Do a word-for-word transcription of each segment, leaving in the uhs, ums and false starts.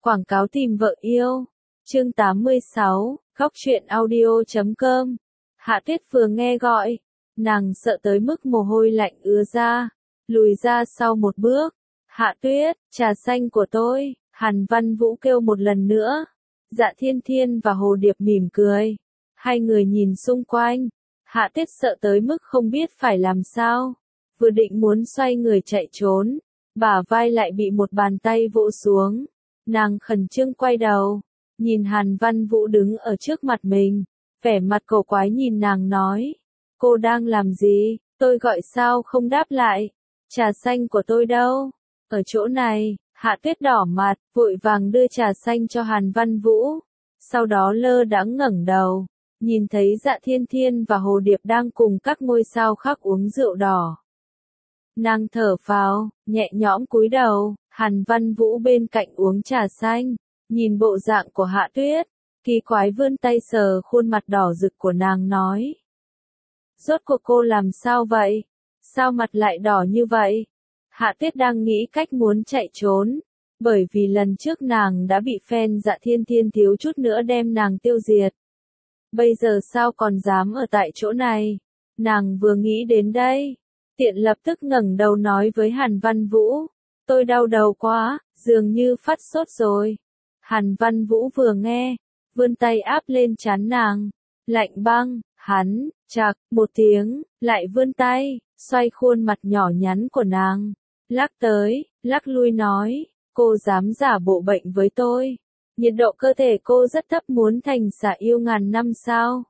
Quảng cáo tìm vợ yêu. Chương tám mươi sáu, góc truyện audio chấm com. Hạ Tuyết vừa nghe gọi, nàng sợ tới mức mồ hôi lạnh ứa ra, lùi ra sau một bước. Hạ Tuyết, trà xanh của tôi, Hàn Văn Vũ kêu một lần nữa. Dạ Thiên Thiên và Hồ Điệp mỉm cười. Hai người nhìn xung quanh. Hạ Tuyết sợ tới mức không biết phải làm sao. Vừa định muốn xoay người chạy trốn, bả vai lại bị một bàn tay vỗ xuống. Nàng khẩn trương quay đầu, nhìn Hàn Văn Vũ đứng ở trước mặt mình, vẻ mặt cổ quái nhìn nàng nói, cô đang làm gì, tôi gọi sao không đáp lại, trà xanh của tôi đâu, ở chỗ này. Hạ Tuyết đỏ mặt, vội vàng đưa trà xanh cho Hàn Văn Vũ, sau đó lơ đãng ngẩng đầu, nhìn thấy Dạ Thiên Thiên và Hồ Điệp đang cùng các ngôi sao khác uống rượu đỏ. Nàng thở phào, nhẹ nhõm cúi đầu. Hàn Văn Vũ bên cạnh uống trà xanh, nhìn bộ dạng của Hạ Tuyết, kỳ quái vươn tay sờ khuôn mặt đỏ rực của nàng nói. Rốt cuộc cô làm sao vậy? Sao mặt lại đỏ như vậy? Hạ Tuyết đang nghĩ cách muốn chạy trốn, bởi vì lần trước nàng đã bị fan Dạ Thiên Thiên thiếu chút nữa đem nàng tiêu diệt. Bây giờ sao còn dám ở tại chỗ này? Nàng vừa nghĩ đến đây, tiện lập tức ngẩng đầu nói với Hàn Văn Vũ. Tôi đau đầu quá, dường như phát sốt rồi. Hàn Văn Vũ vừa nghe, vươn tay áp lên trán nàng. Lạnh băng, hắn, chạc, một tiếng, lại vươn tay, xoay khuôn mặt nhỏ nhắn của nàng. Lắc tới, lắc lui nói, cô dám giả bộ bệnh với tôi. Nhiệt độ cơ thể cô rất thấp, muốn thành xà yêu ngàn năm sao?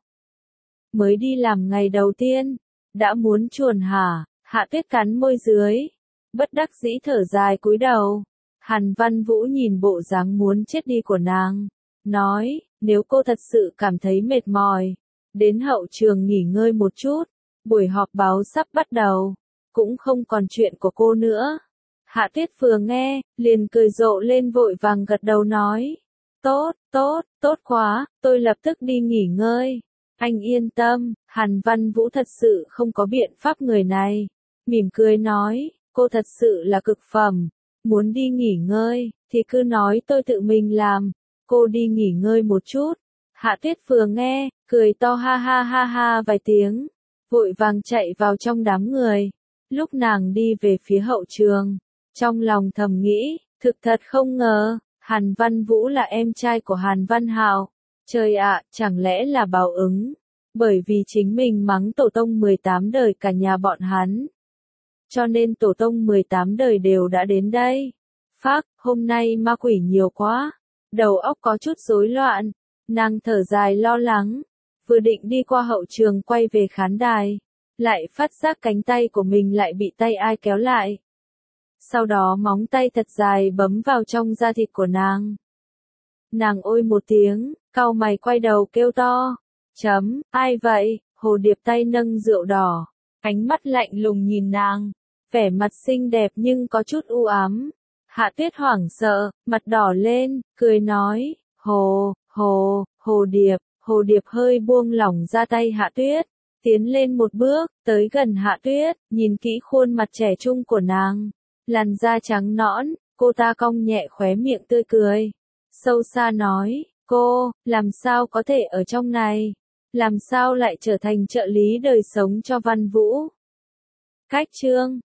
Mới đi làm ngày đầu tiên, đã muốn chuồn hả? Hạ Tuyết cắn môi dưới. Bất đắc dĩ thở dài cúi đầu. Hàn Văn Vũ nhìn bộ dáng muốn chết đi của nàng, nói, nếu cô thật sự cảm thấy mệt mỏi, đến hậu trường nghỉ ngơi một chút, buổi họp báo sắp bắt đầu, cũng không còn chuyện của cô nữa. Hạ Tuyết vừa nghe, liền cười rộ lên vội vàng gật đầu nói, tốt, tốt, tốt quá, tôi lập tức đi nghỉ ngơi. Anh yên tâm, Hàn Văn Vũ thật sự không có biện pháp người này, mỉm cười nói. Cô thật sự là cực phẩm, muốn đi nghỉ ngơi, thì cứ nói tôi tự mình làm, cô đi nghỉ ngơi một chút. Hạ Tuyết vừa nghe, cười to ha ha ha ha vài tiếng, vội vàng chạy vào trong đám người. Lúc nàng đi về phía hậu trường, trong lòng thầm nghĩ, thực thật không ngờ, Hàn Văn Vũ là em trai của Hàn Văn Hạo. Trời ạ, chẳng lẽ là báo ứng, bởi vì chính mình mắng tổ tông mười tám đời cả nhà bọn hắn. Cho nên tổ tông mười tám đời đều đã đến đây. Phác, hôm nay ma quỷ nhiều quá. Đầu óc có chút rối loạn. Nàng thở dài lo lắng. Vừa định đi qua hậu trường quay về khán đài. Lại phát giác cánh tay của mình lại bị tay ai kéo lại. Sau đó móng tay thật dài bấm vào trong da thịt của nàng. Nàng ôi một tiếng, cau mày quay đầu kêu to. Chấm, ai vậy? Hồ Điệp tay nâng rượu đỏ. Ánh mắt lạnh lùng nhìn nàng. Vẻ mặt xinh đẹp nhưng có chút u ám. Hạ Tuyết hoảng sợ, mặt đỏ lên, cười nói, Hồ, Hồ, Hồ Điệp. Hồ Điệp hơi buông lỏng ra tay Hạ Tuyết, tiến lên một bước, tới gần Hạ Tuyết, nhìn kỹ khuôn mặt trẻ trung của nàng. Làn da trắng nõn, cô ta cong nhẹ khóe miệng tươi cười. Sâu xa nói, cô, làm sao có thể ở trong này? Làm sao lại trở thành trợ lý đời sống cho Văn Vũ? Cách chương